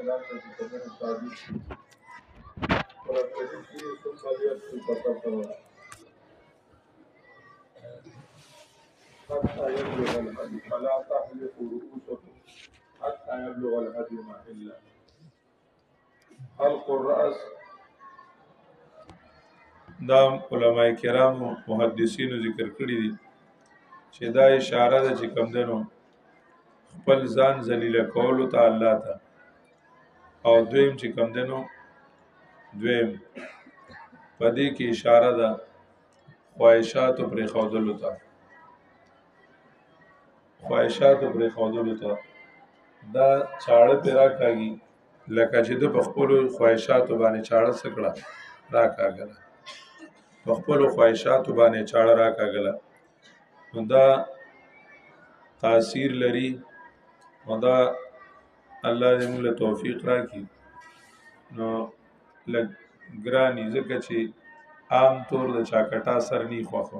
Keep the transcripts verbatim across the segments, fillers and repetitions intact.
السلام د ذکرونو ثابت دي قرآن کریم کې ثم ليقضوا تفثروا حتى يبلغ الهدي فلا تحلقوا رؤوسكم حتى يبلغ الهدي محله حلق الرأس دا علماء کرام محدثینو ذکر کړی دي چې دا اشاره ده چې کوم دنو خپل ځان ذلیل کولو ته الله ته او دویم چې کوم دنو دویم پدې کې اشاره ده خواهشات پر خودلو ته خواهشات پر خودلو ته دا چاړه پیرا کاږي لکه چې د خپل خواهشات باندې چاړه سکړه را کاږله خپل خواهشات باندې چاړه را کاږله نو دا تاثیر لري نو دا الله دې موږ له توفیق راکړي نو لږ ګراني ځکه چې عام طور د چاکټا سر نی خوخو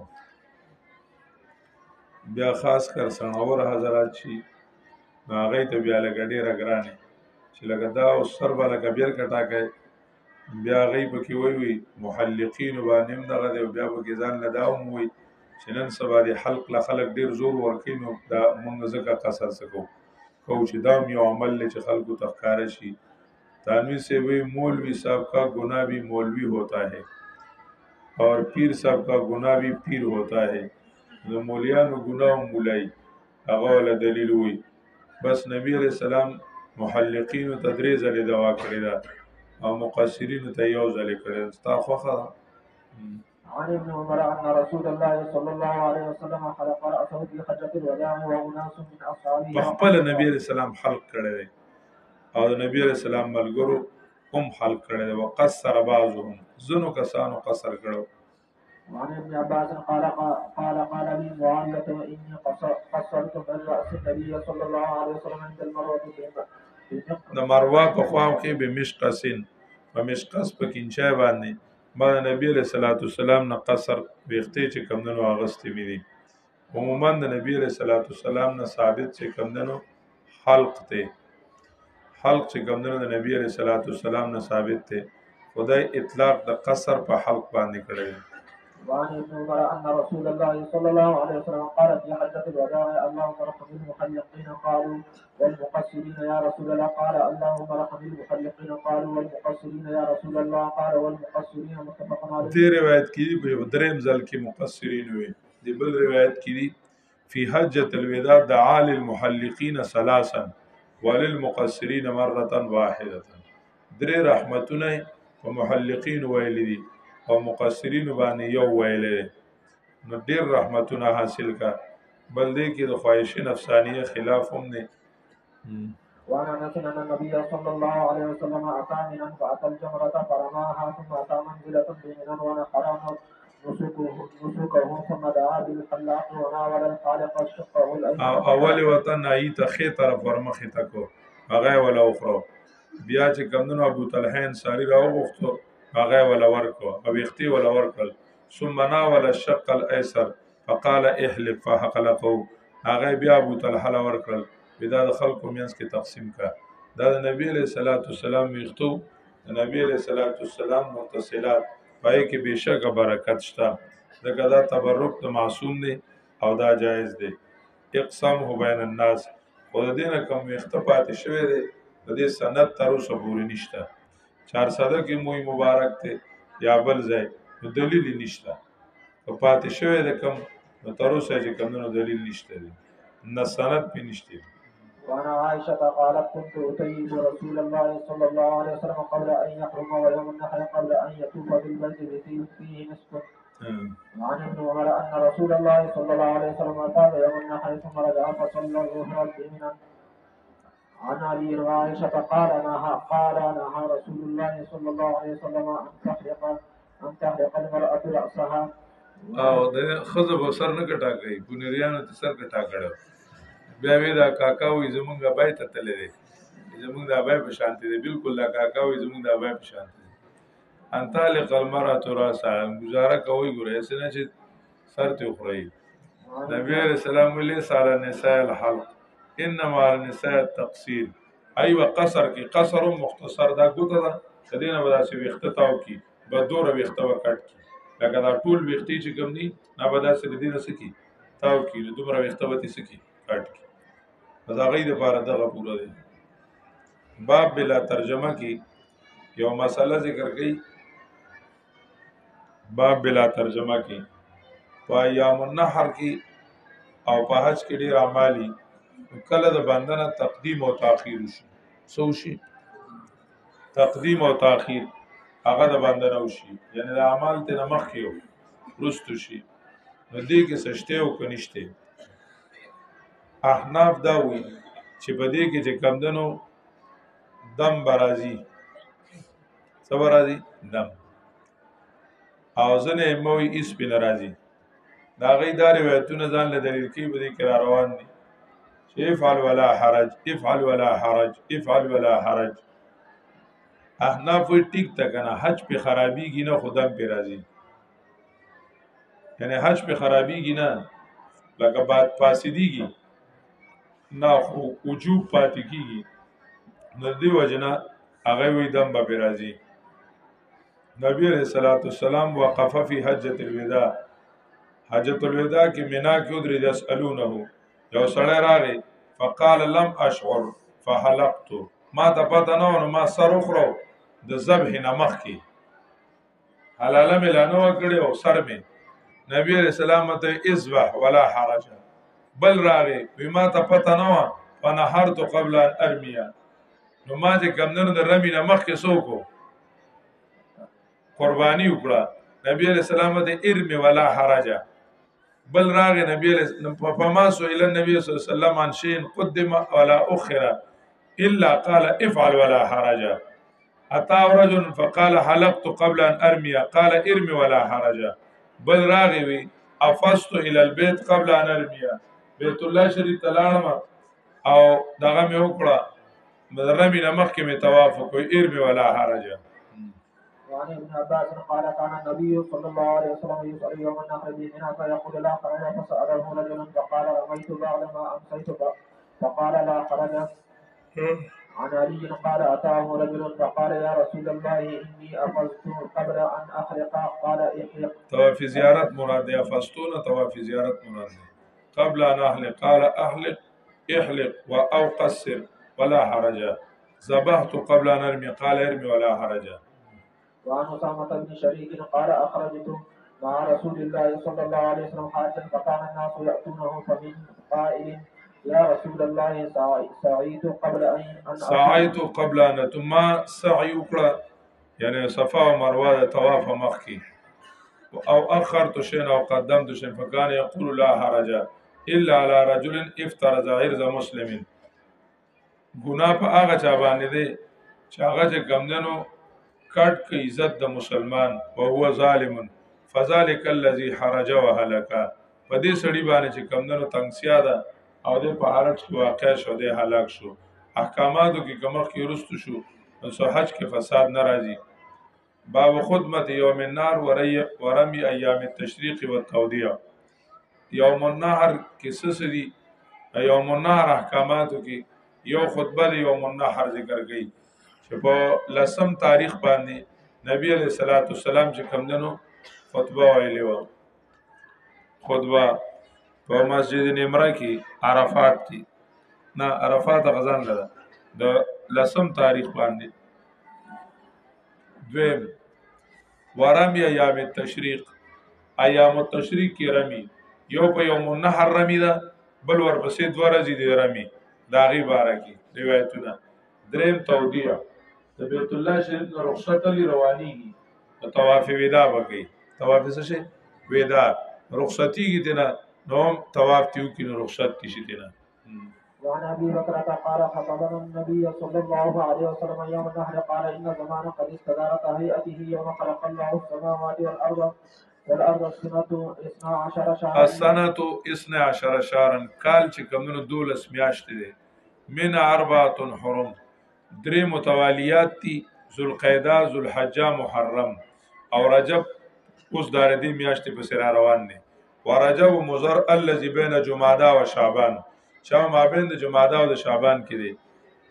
بیا خاص کر سنور حضرات شي نو هغه ته بیا لږ ډیره ګراني چې لږ دا او سر بالا کبیر کټا کوي بیا غي پکې وی وی محلقین باندې دغه دی بیا پکې ځان لداوم وی چې نن سبا دی حلق له خلق ډیر زور ورکینو دا مونږ ځکه قصر سکو کو چې دا یو عمل چې خلقو تخکار شي تانوی سے وی مولوی صاحب کا گناہ بھی مولوی ہوتا ہے اور پیر صاحب کا گناہ بھی پیر ہوتا ہے نو مولیانو گناہ مولی هغه ول دلیل وی بس نبی علیہ السلام محلقین تدریز علی دوا کړی دا او مقصرین ته یو ځل کړی ستا خوخه عن ابن عمر أن رسول الله صلى الله عليه وسلم حلق رأسه في حجة الوداع وأناس من أصحابه خپل نبی علیہ السلام حلق کړی او نبی علیہ السلام ملګرو هم حلق کړی وقصر بعضهم زنو کسانو قصر کړو وعن ابن عباس قال قال قال لي معاوية إني قصرت من رأس النبي صلى الله عليه وسلم عند المروة د مروه په خواو کې به مشقسین په مشقس په کینچای باندې ما نبی علیہ الصلوۃ والسلام نه قصر ویختې چې کمندنو اغستې مې دي عموما د نبی علیہ الصلوۃ والسلام نه ثابت چې کمندنو حلق ته حلق چې کمندنو د نبی علیہ الصلوۃ والسلام نه ثابت ته خدای اطلاق د قصر په حلق باندې کړی وعن ابن عمر أن رسول الله صلى الله عليه وسلم قال في حجة الوداع اللهم ارحم المحلقين قالوا والمقصرين يا رسول الله قال اللهم ارحم المحلقين قالوا والمقصرين يا رسول الله قال والمقصرين متفق عليه دې روایت کې په دریم ځل کې مقصرین وي دې بل روایت کې دي في حجة الوداع دعا للمحلقين ثلاثا وللمقصرين مرة واحدة درې رحمتونه په محلقین ویل دي او مقصرین باندې یو ویلې نو ډیر رحمتونه حاصل کا بل دې کې د خواهش نفسانیه خلاف هم نه وانا نسنا النبي صلى الله عليه وسلم اتى منا فاتى الجمرة فرماها ثم اتى منزلة بمنا ونحر نسكه ثم دعا بالحلاق وناول الخالق شقه الايمن اول وطن ایت خې طرف ورمخې تکو هغه ولا اخرو بیا چې کمندونو ابو طلحه انصاری راو غوښتو هغه ولا ورکو او اختی ولا ورکل ثم ناول الشق الايسر فقال احلق فحلقه هغه بیا ابو طلحه ورکل بدا د خلکو مینس کې تقسیم کا دا د نبی علیہ الصلوۃ والسلام اختو د نبی علیہ الصلوۃ والسلام متصلات پای کې بشک برکت شته دغه دا تبرک د معصوم دی او دا جایز دی اقسام هو بین الناس خود دینه کوم اختفاءات شوه دی د دې سند تر اوسه پورې نشته چار صده کې موي مبارک ته یا بل ځای دلیل نشته په پاتې شوه د کوم تر اوسه چې کوم دلیل نشته دی نه سند په نشته وانا عائشة قالت كنت أتيب رسول الله صلى الله عليه وسلم قبل أن يحرم ويوم النحر قبل أن يطوف بالبيت الذي فيه نصف وعن ابن عمر أن رسول الله صلى الله عليه وسلم أفاض يوم النحر ثم رجع فصلى الظهر بمنى عن علي وعائشة قال نهى قال نهى رسول الله صلى الله عليه وسلم أن تحرق أن تحرق المرأة رأسها او د خزب سر نه کټا کوي ګونریانو ته سر کټا کړو بیا وی دا کاکا وې زمونږه بای ته تللی دی زمونږ د بای په شانتي دی بالکل دا کاکا وې زمونږ د بای په شانتي دی انتالق المرأة راسها گزاره کوي ګوره اسنه چې سر ته خوري نبی عليه السلام ولي سال النساء الحلق انما النساء التقصير ایوه قصر کې قصر مختصر دا ګوته ده کدی نه به داسې ویښته تاو کی به دوره ویښته به کټ کی لکه دا ټول ویښتې چې کوم دي نه به داسې د دې نه څه کی تاو کی نو دومره ویښته به څه کی کټ کی بس هغې دپاره دغه پوره دی باب بلا ترجمه کې یو مسله ذکر کوي باب بلا ترجمه کې په ایام النحر کې او په حج کې ډېر اعمالي کله د بندنه تقدیم او تاخیر شي سو شي تقدیم او تاخیر هغه د بندنه وشي یعنی د اعمال ته مخ کې رستو شي نو دې کې سشته او کنيشته احناف دا وی چې په دې کې چې کمدنو دم برازي صبر راځي دم او ځنه موي اس په ناراضي دا غي دا روایتونه ځان له دلیل کې به دې کرا روان دي چې افعل ولا حرج افعل ولا حرج افعل ولا حرج احناف ټیک تا کنه حج په خرابيږي نه خدام په راضي یعنی حج په خرابيږي نه لکه بعد فاسديږي نه خو وجوب پاتې کیږي نو دی وجنه هغه وی دم به راضي نبی علیہ الصلوۃ والسلام وقف فی حجۃ الوداع حجۃ الوداع کې مینا کې ودرې یسالونه یو سړی راغی فقال لم اشعر فحلقت ما ته پته نه نو ما سر خورو د ذبح نمخ کې حلاله ملانو کړي او سر می نبی علیہ السلام ته اذبح ولا حرج بل راغی بما ته پته نه فنحرت قبل ان ارمیا نو ما چې کمندونو د رمی نمخ کې سوکو قربانی وکړه نبی علیہ السلام ته ارم ولا حرج بل راغ نبی علیہ فما سئل النبي صلی الله علیه وسلم عن شيء قدم ولا اخر الا قال افعل ولا حرج اتى رجل فقال حلقت قبل ان ارمي قال ارم ولا حرج بل راغ وی افست الى البيت قبل ان ارمي بیت الله شریف تلاړم او دغه مې وکړه مدرمي نمخ کې مې طواف کوي ارم ولا حرج وعن ابن عباس قال كان النبي صلى الله عليه وسلم يصلي يوم النحر بمنى فيقول لا خرج فسأله رجل فقال رميت بعدما أمسيت فقال لا خرج. عن علي قال أتاه رجل فقال يا رسول الله إني أفزت قبل أن أخلق قال احلق. طواف زيارة مراد أفزتون طواف زيارة مراد قبل أن أخلق قال أحلق احلق أو قصر ولا حرج ذبحت قبل أن أرمي قال ارمي ولا حرج. وعن أسامة بن شريك قال أخرجت مع رسول الله صلى الله عليه وسلم حاجا فكان الناس يأتونه فمن قائل يا رسول الله سعيت قبل أن سعيت قبل أن ثم سعي وکړه يعني صفا ومروه طواف مخکي او اخرت شيئا او قدمت شيئا فكان يقول لا حرج الا على رجل افترض عرض مسلم ګناه په هغه چا باندې دی چې هغه چې ګمندنو کټ کې عزت د مسلمان او هو ظالم فذلك الذي حرج وهلك په دې سړي باندې چې کمندنو تنگسیا ده او د په حرج کې واقع شو د هلاک شو احکاماتو کې کمر کې ورستو شو نو حج کې فساد ناراضي باب خدمت یوم النار ورمی ایام التشریق والتودیع یوم النحر کې سسری یوم النحر احکاماتو کې یو خطبه د یوم النحر ذکر کړي چې په لسم تاریخ باندې نبی علیہ الصلوۃ والسلام چې کمندنو خطبه ویلې و خطبه په مسجد نمره کې عرفات کې نه عرفات غزان لده د لسم تاریخ باندې دویم ورمی ایام التشریق ایام التشریق کې رمی یو په یوم النحر رمی ده بل ورپسې دوه ورځې دی رمی دا غي باره کې روایتونه دریم تودیع د بیت الله شریف نه رخصت لري روانيږي طواف وداع وکي طواف څه شي وداع رخصتيږي دنه نو طواف تیو کې رخصت شي دنه. وعن ابي بكر قال خطبنا النبي صلى الله عليه وسلم يوم النحر قال ان زمان قد استدار كهيئته يوم خلق الله السماوات والارض والارض السنه اثنا عشر شهرا السنه اثنا عشر شهرا کال چې کومو دولس میاشتې دي من اربعه حرم درې متوالیات دي ذوالقعده ذوالحجه محرم او رجب اوس دار دي میاشتې په سر روان دي ورجب مضر الذي بين جمادى و شعبان چې ما بین د جمادى او د شعبان کې دي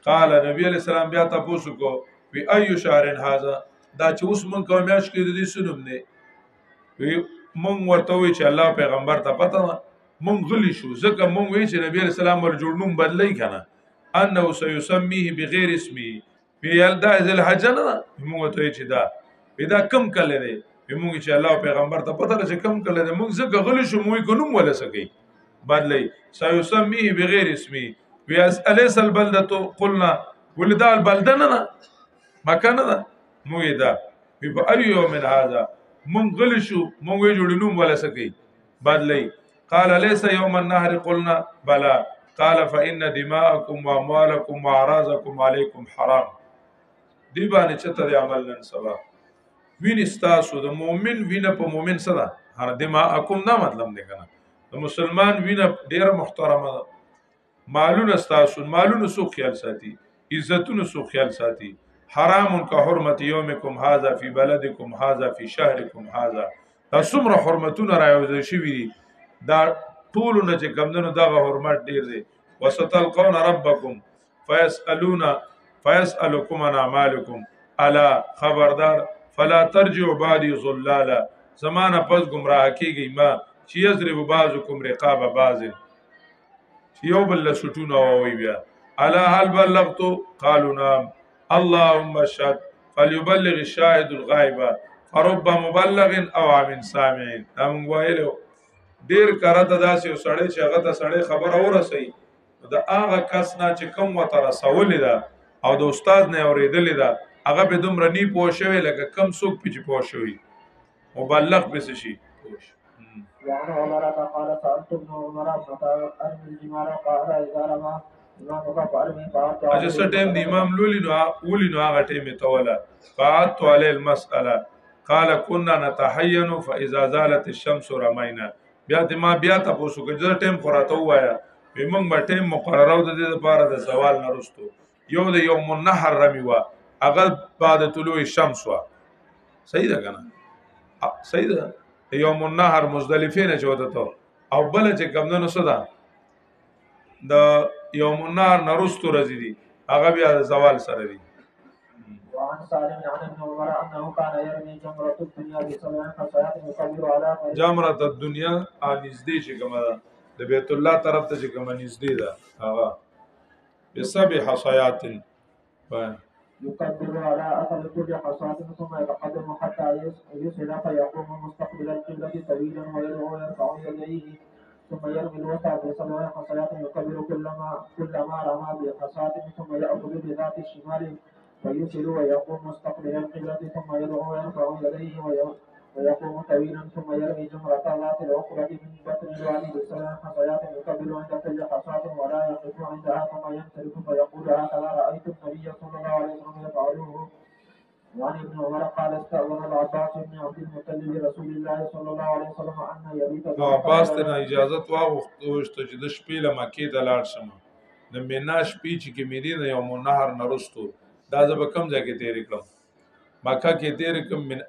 قال نبی علیہ السلام بیا تاسو کو وی ایو شهر هذا دا چې اوس مونږ کوم میاش کې د دې سنوم نه وی مونږ ورته وی چې الله پیغمبر ته پته مونږ غلی شو ځکه مونږ وی چې نبی علیہ السلام ور جوړ نوم بدلی کنه انه سيسميه بغیر اسمه وی ال دا ذل حجنه مونږ ته چې دا پیدا کم کله دی مونږ چې الله پیغمبر ته پته چې کم کله دی مونږ ځکه غلی شو مونږ کوم ولا سکی بدلی سيسميه بغیر اسمه وی اسالیس البلده قلنا ولدا البلده نه مکان نه مو دا په ایو من هذا مونږ غل شو مونږ جوړینو ولا سکی بدلی قال ليس يوم النهر قلنا بلا قال فان دماءكم واموالكم واعراضكم عليكم حرام دی باندې چته دی عمل نن سبا وین استاسو د مؤمن وینه په مؤمن سره هر دماءكم دا مطلب نه کنه د مسلمان وینه ډیره محترمه ده مالونه استاسو مالونه سو خیال ساتي عزتونه سو خیال ساتي حرام کا حرمت یومکم هذا فی بلدکم هذا فی شهرکم هذا دا څومره حرمتونه راوځي شوی دا ټول نه چې کمندونو دغه حرمت ډیر دی وستلقون ربکم فیسالون فیسالکم عن اعمالکم الا خبردار فلا ترجعوا بعد ضلالا زمانہ پس گمراه کیږي ما چې یضرب بعضکم رقاب بعض یو بل سټونه وی بیا الا هل بلغت قالوا نعم اللهم اشهد فليبلغ الشاهد الغائب فرب مبلغ او عام سامع هم وایلو ډیر کرته داسې سړی چې هغه ته سړی خبر اورسي دا هغه کس نه چې کوم وته رسول دا او د استاد نه اوریدل دا هغه به دومره نی پوښوي لکه کم څوک پچ پوښوي مبلغ به شي وعن عمر قال سألت ابن عمر متى أرمي الجمار قال إذا رمى اجه څه ټیم د امام لولي نو ولي نو هغه ټیم ته ولا قعدت عليه المساله قال كنا نتحين فاذا زالت الشمس رمينا بیا د ما بیا تاسو کې ځر ټیم قراته وایا موږ به ټیم مقرره د دې لپاره د زوال نه رستو یو د یوم النحر رمی وا هغه بعد طلوع الشمس وا صحیح ده کنه صحیح ده یوم النحر مزدلفه نه چوته ته او بل چې کمنو صدا د یوم النار نرستو رزی دی هغه بیا زوال سره دی وعن سالم عن ابن عمر انه كان يرمي جمرة الدنيا بسبع حصيات يكبر على جمرة الدنيا نږدې چې کومه ده د بیت الله طرف ته چې کومه نږدې ده هغه بسبع حصيات يكبر على اثر كل حصاة ثم يتقدم حتى يصل فيقوم مستقبل القبلة طويلا ويدعو ويرفع يديه ثم يرمي الوسع بسبع حصيات يكبر كلما كلما رمى بحصاة ثم يأخذ بذات الشمال فيصل ويقوم مستقبل القبلة ثم يدعو ويرفع يديه ويقوم طويلا ثم يرمي جمرة ذات العقبة من بطن الوادي بسبع حصيات يكبر عند كل حصاة ولا يقف عندها ثم ينصرف فيقول هكذا رأيت النبي صلى الله عليه وسلم يفعله. وعن ابن عمر قال استأذن العباس بن عبد المطلب لرسول الله صلى الله عليه وسلم أن يبيت عباس ته اجازه واغوښته چې د شپې له مکې ته لاړ شم د مینا شپې چې کې مدینه یوم النهر نرستو دا زه به کوم ځای کې تیر کړم مکه کې تیر کړم من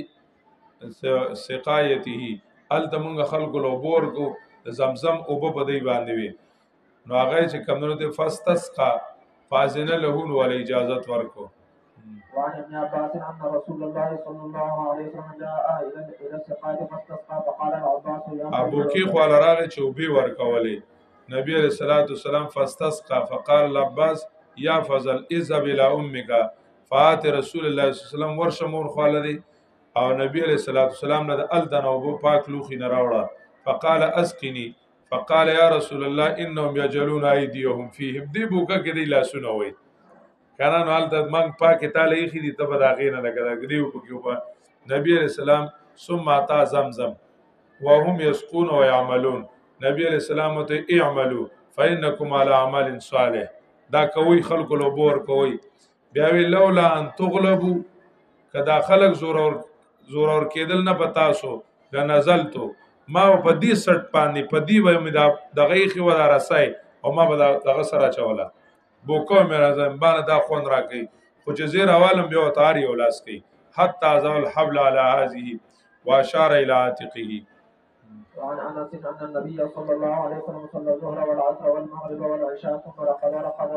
اجل سقایته ال تمنګ خلق له بور کو زمزم او په بدی باندې وي نو هغه چې کمنو ته فاستسقا فازن له ول اجازه ورکو. وعن ابن عباس أن رسول الله صلى الله عليه وسلم جاء إلى إلى السقاية فاستسقى فقال العباس يا ابو کی خو لراغه چوبي ورکولې نبی عليه الصلاه والسلام فاستسقى فقال العباس يا فضل اذهب الى امك فات رسول الله صلى الله عليه وسلم ورشمور خالدي او نبی عليه الصلاه والسلام نه الدن او پاک لوخي نه راوړه فقال اسقني فقال يا رسول الله انهم يجلون ايديهم فيهم دي بوکه کې دی لاسونه وي کنه نو حالت منګ پاکه تعالی خې دي تب دا غینه لګا غریو په کې په نبی عليه السلام ثم اتا زمزم وهم يسقون ويعملون نبی عليه السلام ته اعملوا فانكم على عمل صالح دا کوي خلق له بور کوي بیا وی لولا ان تغلبوا کدا خلق زور اور زور اور کېدل نه پتا سو دا نزلتو ما په دې سټ باندې په دې وې مې دا دغه خو ولا رسای او ما به دغه سره چولا بوکو مې راځم باندې دا خون راکې خو چې زیر عوالم بیا تاری ولاس کوي حتى زال حبل على هذه واشار الى عاتقه. وعن انس ان النبي صلى الله عليه وسلم صلى الظهر والعصر والمغرب والعشاء ثم رقد رقد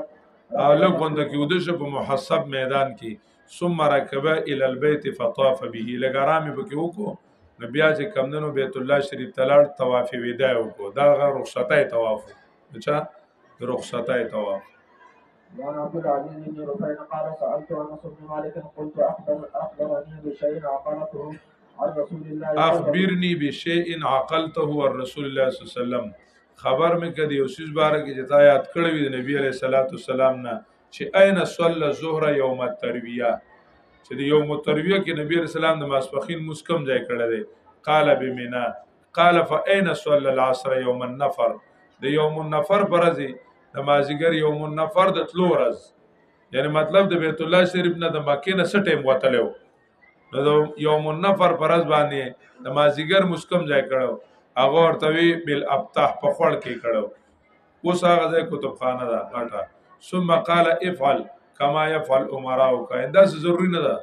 او لګونده کې ودش په محسب میدان کې ثم ركب الى البيت فطاف به لګرامي به کې وکړو نو بیا چې کمندونو بیت الله شریف تلاړ طواف وداع وکړو دا غ رخصتای طواف اچھا رخصتای طواف. وعن عبد العزيز بن رفيع قال سألت انس بن مالك قلت اخبر اخبرني بشيء عقلته عن رسول الله اخبرني بشيء عقلته عن رسول الله صلى الله عليه وسلم خبر مې کدی او سیس بار کې جتا یاد کړی وي د نبی عليه الصلاه والسلام نه چې اين صلى الظهر يوم الترويه چې د یوم الترويه کې نبی عليه السلام د ماسپخین مسکم ځای کړی دی قال بمنا قال فاين صلى العصر يوم النفر د یوم النفر برزي د مازیګر یوم النفر د تلو ورځ یعنی مطلب د بیت الله شریف نه د مکې نه څه ټیم وتلو نو د یوم النفر پرز باندې د مازیګر مسکم ځای کړو هغه ورته بل ابتح په خړ کې کړو اوس هغه ځای کتابخانه ده غټه ثم قال افعل كما يفعل امراء کا دا ضروری نه ده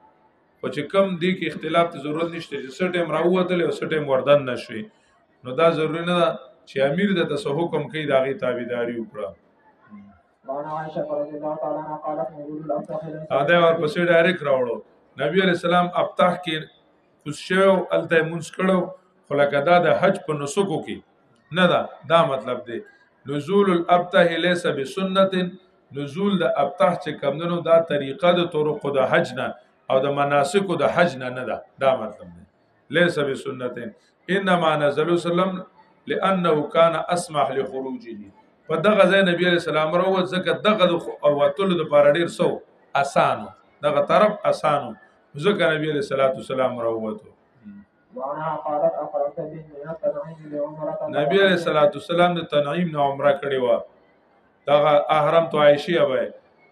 او چې کم دی کې اختلاف ته ضرورت نشته چې څه ټیم راووتل او څه ټیم وردن نشي نو دا ضروری نه ده چې امیر د تاسو حکم کوي دا غي تابعداري وکړه. وانا عائشة رضي الله تعالى عنها قالت نزول الابتح دا ور پسې ډایرک راوړو نبی عليه السلام ابتح کې خوشو الته منس کړو خو لکه دا د حج په نسکو کې نه ده دا مطلب دی نزول الابتح ليس بسنت نزول د ابتح چې کمندونو دا طریقه د طرق د حج نه او د مناسک د حج نه نه ده دا مطلب دی ليس بسنت انما نزل وسلم لانه كان اسمح لخروجه په دغه ځای نبی عليه السلام راو ځکه دغه او وتل د بار ډیر سو اسانو دغه طرف اسانو ځکه نبی عليه السلام راوته. وعنها قالت اقرأت به من التنعيم لعمرة نبی علیہ الصلوۃ والسلام د تنعیم نه عمره کړی و دا احرام تو عائشہ وای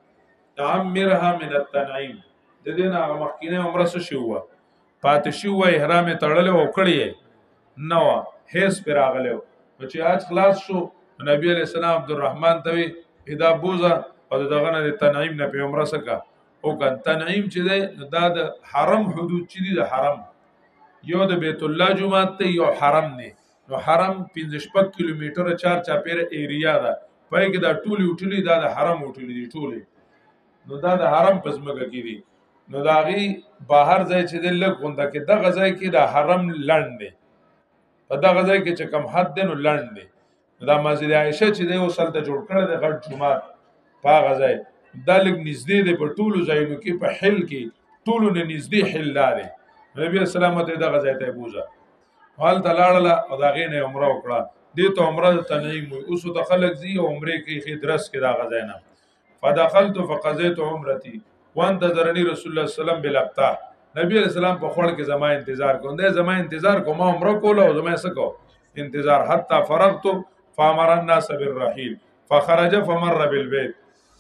تعمرها من التنعیم د دې نه مخکینه عمره څه شو و پاتې شو و احرام تړل او کړی نو هیڅ پر راغلو چې اج خلاص شو نبی علیہ السلام عبدالرحمن توی ادا بوزا او دغه نه تنعیم نه په عمره سکا او کان تنعیم چې دی دا د حرم حدود چې دی د حرم یو د بیت الله جمعات ته یو حرم نه نو حرم پنځه شپږ کیلومتره چار چاپیره ایریا ده پای کې دا ټولي ټولي دا د حرم ټولي دي ټولي نو دا د حرم پسمګه کې دي نو دا غي بهر ځای چې د لګ غونډه کې د غځای کې د حرم لړند دي په دا غځای کې چې کم حد دي نو لړند دي دا مسجد عائشه چې د وصل ته جوړ کړل د غټ جمعات په غځای دا لګ نږدې دی په ټولو ځایونو کې په حل کې ټولو نه نږدې حل لاره نبی اسلام ته دا غځای ته بوزا حال تلاړه او دا غینه عمره وکړه دې ته عمره تنعیم اوس ته خلق زی عمره کې خدرس کې دا غځای نه فدخلت فقضيت عمرتي وانتظرني رسول الله صلی الله علیه وسلم بالابتح نبی اسلام په خړ کې زما انتظار کوم دې زما انتظار کوم عمره کوله او زما سکو انتظار حتی فرغت فامر الناس بالرحيل فخرج فمر بالبيت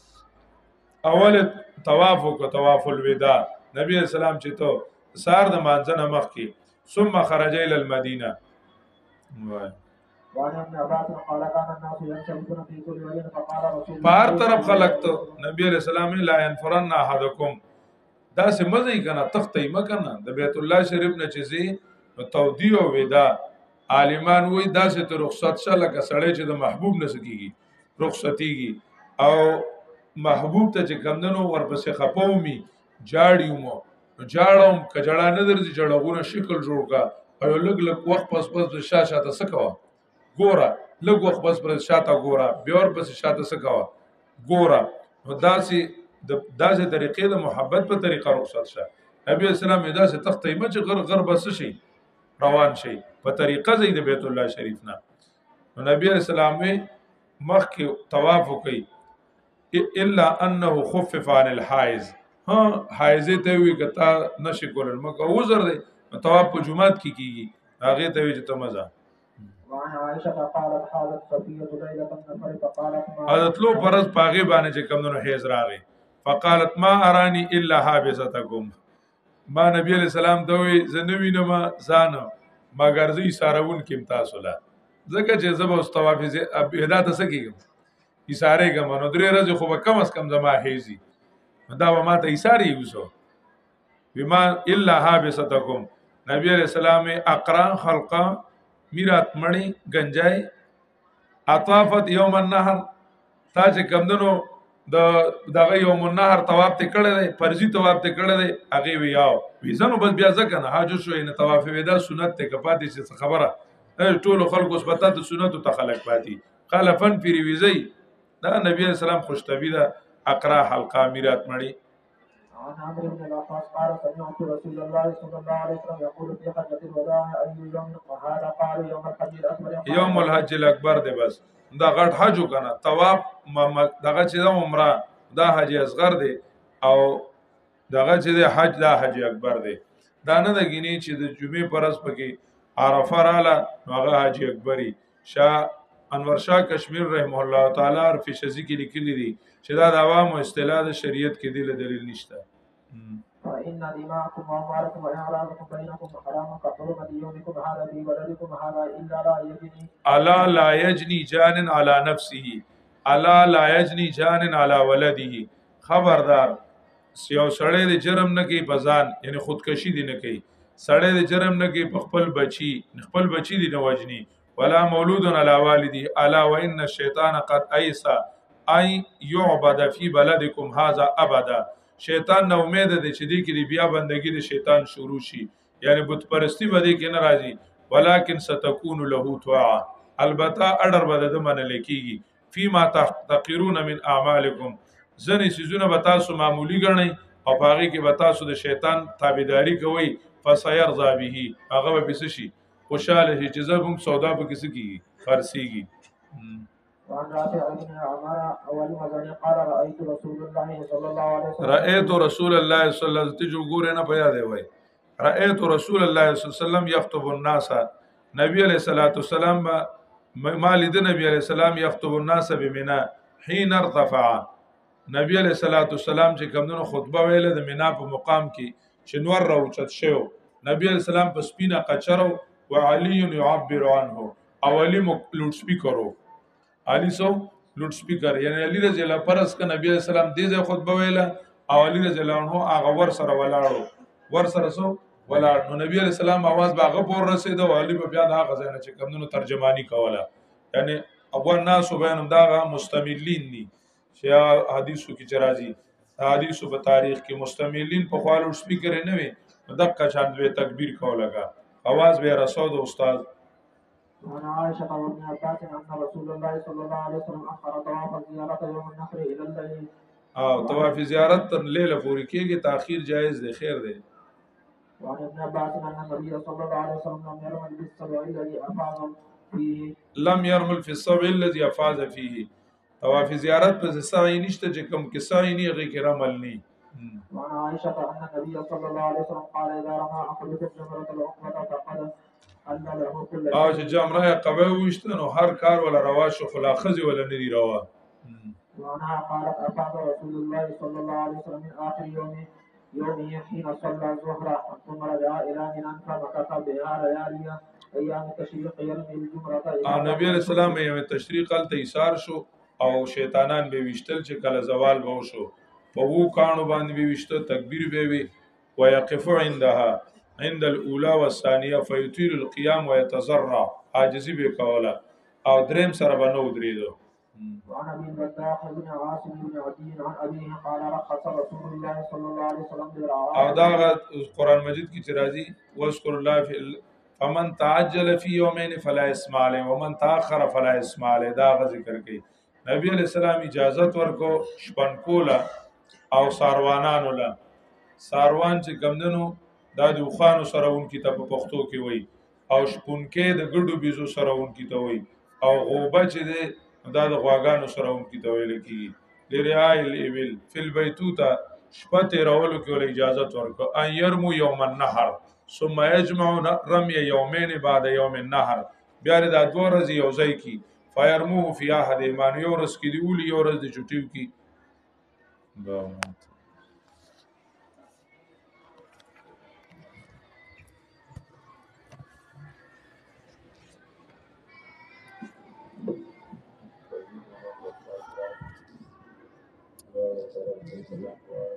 اول طواف او طواف الوداع نبی اسلام چې تو سار د مانځنه مخ کې ثم خرج الى المدينه وای وعن ابن عباس قال كان الناس ينسلون في كل وجه فقال رسول الله بار طرف خلق ته نبی علیہ السلام لا ينفرن احدكم دا سه مزه کنه تختې مکنه د بیت الله شریف نه چیزي تودی او ودا عالمان وای دا سه ته رخصت شاله ک سړی چې د محبوب نه سکیږي رخصتیږي او محبوب ته چې کمندنو ورپسې خپومي جاړیو مو جاړم کجړه نه درځي جړغونه شکل جوړ کا او لګ لګ وخت پس پس شاشه ته سکوا ګوره لګ وخت پس پس شاته ګوره بیور پس شاته سکوا ګوره نو داسي د داسې طریقې د محبت په طریقه رخصت شه نبی اسلام داسې تختې مچ غر غر بس شي روان شي په طریقه زید بیت الله شریف نه نو نبی اسلام مخ کې طواف کوي الا انه خفف عن الحائز ها حایزه ته وی کتا نشي کولل مکه وزر دی طواف په جمعات کې کیږي هغه ته وی چې تمزه وعن عائشه قالت حالت صفيه ليله النفر فقالت ما حضرت لو فرض پاغي باندې چې کمونو حیز راغی فقالت ما اراني الا حابستكم ما نبی علیہ السلام ته وی زنوی نما ځان مگر زی سارون کې تاسو لا ځکه چې زب او طواف ادا ته سکیږم اشاره کوم نو درې ورځې خو کم از کم زما حیزي دا و ما ته ایساری یوسو بما الا حابستكم نبی علیہ السلام اقران خلقا میرات مړی گنجای اطافت یوم النهر تا چې کمدنو د دغه یوم النهر طواف ته کړی دی فرضي طواف ته کړی دی هغه وی یاو ویزنو بس بیا ځکه نه حاج شو نه طواف ودا سنت ته کپاتې څه خبره ټول خلکو سپتا ته سنت ته خلق پاتې خلفن پیری ویزي دا نبی اسلام خوشتبی دا اقرا حلقه میرات مړي عن عمرو بن العاص قال سمعت رسول الله صلى الله عليه وسلم يقول في حجة الوداع أي يوم وهذا قال يوم الحج الأكبر يوم الحج الأكبر دی بس دا غټ حج وکنه طواف دغه چې د عمره دا حج اصغر دی او دغه چې د حج دا حج اکبر دی دا نه د غینی چې د جمعې پرز پکې عرفه رااله هغه حج اکبري شاه انور شاه کشمیر رحم الله تعالی په شذی کې لیکلي دي چې دا د عوامو اصطلاح د شریعت کې دی دلیل نشته فإن دماءكم وأموالكم وأعراضكم بينكم حرام كحرمة يومكم هذا في بلدكم هذا إلا لا يجني ألا لا يجني جان على نفسه ألا لا يجني جان على ولده خبردار سیو سړی د جرم نه کوي بزان یعنی خودکشي دی نه کوي سړی د جرم نه کوي په خپل بچي خپل بچي دی نه وجني ولا مولود على والده ألا وإن الشيطان قد أيس أي يعبد في بلدكم هذا أبدا شیطان نو امید دی چې دی کې بیا بندگی د شیطان شروع شي یعنی بت پرستی بده کې نه راځي ولکن ستكون له طاعه البته اډر بده د من لیکيږي فيما تقرون من اعمالكم زنی سيزونه به تاسو معمولی ګڼئ او باغی کې به تاسو د شیطان تابعداري کوئ فسيرضى به هغه به بس شي خوشاله شي چې زبم سودا به کس کیږي خرسيږي وعن رافع بن عمر اول مزني قال رايت رسول الله صلى الله عليه وسلم رايت رسول الله صلى الله عليه وسلم تجو ګور نه پیا دی وای رايت رسول الله صلى الله عليه وسلم يخطب الناس نبی علیہ الصلوۃ والسلام ما لید نبی علیہ السلام يخطب الناس بمنا حين ارتفع نبی علیہ الصلوۃ والسلام چې کومو خطبه ویله د مینا په مقام کې چې نور راوچت شو نبی علیہ السلام په سپینه قچرو وعلي يعبر عنه اولی لوډ سپیکرو علی سو لوډ سپیکر یعنی علی رضی الله پرس ک نبی اسلام دې ځای خطبه ویله او علی رضی الله عنه هغه ور سره ولاړو ور سره سو ولاړ نو نبی اسلام आवाज باغه پور رسید او علی په بیا دا غزنه چې کمونو ترجمانی کوله یعنی ابو الناس بیان دا مستملین دي چې حدیثو کې چرایي حدیثو په تاریخ کې مستملین په خپل سپیکر نه وي دغه چاندوي تکبیر کوله आवाज به رسول استاد وعن عائشة وابن عباس أن رسول الله صلى الله عليه وسلم أخر طواف الزيارة يوم النحر إلى الليل. أو طواف زيارة تر ليلة پوری کېږي تأخير جائز دی خیر دی. وعن ابن عباس أن النبي صلى الله عليه وسلم لم يرمل بالسبع الذي أفاض فيه. لم يرمل في السبع الذي أفاض فيه. طواف زیارت په سعی نشته چې کوم کې سعی نه غي کې رمل ني. وعن عائشة أن النبي صلى الله عليه وسلم قال إذا رمى أحدكم جمرة العقبة فقد او چې جمره قبه وشته نو هر کار ولا روا شو خلاخذ ولا ندي روا وعنها قالت أفاض رسول الله صلى الله عليه وسلم من آخر يوم يومه حين صلى الظهر ثم رجع إلى منى فمكث بها ليالي أيام التشريق يرمي الجمرة. نبی علیہ السلام یې تشریق ال تیسار شو او شیطانان به وشتل چې کله زوال وو شو په وو کانو باندې به وشته تکبیر به وي ويقف عندها عند الاولى والثانيه فيطيل القيام ويتزرع عاجزي به کوله او دریم سره بنو درېدو. وعن ابي الوداع بن عاصم بن عدي عن ابيه قال رخص رسول الله صلى الله عليه وسلم بالرعاء. او دا قران مجید کی چرازی واذكر الله في فمن تعجل في يومين فلا اسم عليه ومن تاخر فلا اسم عليه دا ذکر کوي. نبی علیہ السلام اجازت ورکو شپن کولا او ساروانانو لا ساروان چې ګمندنو دا د خوانو سره اون کی ته په پښتو کې وای او شپونکې د ګډو بيزو سره اون کی ته وای او غوبه چې د دا د غواګانو سره اون کی ته ویل کی لريال ایبل فل بیتوتا شپته راولو کې ول اجازه ورکو ان يرمو يوم النهر ثم يجمع رمي يومين بعد يوم النهر بیا د دوه ورځې یو ځای کی فيرموه في احد ایمان یو ورځ کې دی ول یو ورځ د چټیو کی دا Thank you.